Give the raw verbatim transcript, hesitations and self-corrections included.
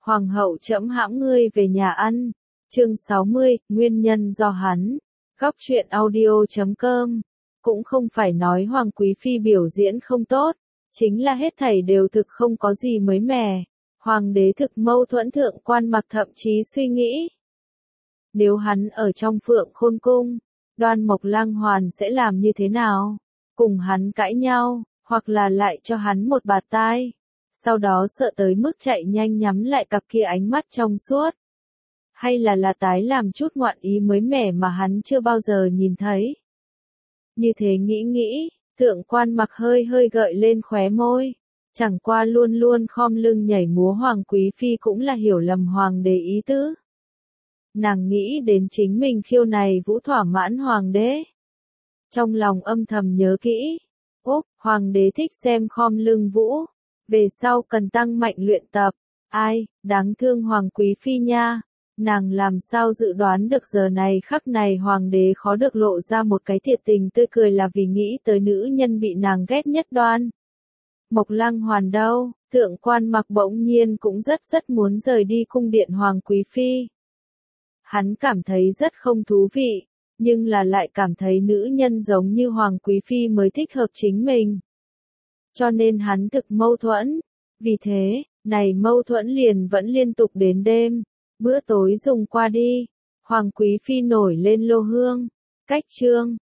Hoàng hậu trẫm hãm ngươi về nhà ăn. Chương sáu mươi, nguyên nhân do hắn. Góc truyện audio chấm com. Cũng không phải nói Hoàng Quý Phi biểu diễn không tốt, chính là hết thảy đều thực không có gì mới mẻ. Hoàng đế thực mâu thuẫn, Thượng Quan Mặc thậm chí suy nghĩ. Nếu hắn ở trong Phượng Khôn Cung, Đoan Mộc Lăng Hoàn sẽ làm như thế nào? Cùng hắn cãi nhau, hoặc là lại cho hắn một bạt tai. Sau đó sợ tới mức chạy nhanh nhắm lại cặp kia ánh mắt trong suốt. Hay là là tái làm chút ngoạn ý mới mẻ mà hắn chưa bao giờ nhìn thấy. Như thế nghĩ nghĩ, Thượng Quan Mặc hơi hơi gợi lên khóe môi. Chẳng qua luôn luôn khom lưng nhảy múa Hoàng Quý Phi cũng là hiểu lầm Hoàng đế ý tứ. Nàng nghĩ đến chính mình khiêu này vũ thỏa mãn Hoàng đế. Trong lòng âm thầm nhớ kỹ. Úp, Hoàng đế thích xem khom lưng vũ. Về sau cần tăng mạnh luyện tập. Ai, đáng thương Hoàng Quý Phi nha. Nàng làm sao dự đoán được giờ này khắc này Hoàng đế khó được lộ ra một cái thiệt tình tươi cười là vì nghĩ tới nữ nhân bị nàng ghét nhất Đoan Mộc Lăng Hoàn đâu. Thượng Quan Mặc bỗng nhiên cũng rất rất muốn rời đi cung điện Hoàng Quý Phi. Hắn cảm thấy rất không thú vị, nhưng là lại cảm thấy nữ nhân giống như Hoàng Quý Phi mới thích hợp chính mình. Cho nên hắn thực mâu thuẫn. Vì thế, này mâu thuẫn liền vẫn liên tục đến đêm. Bữa tối dùng qua đi, Hoàng Quý Phi nổi lên lô hương. Cách chương,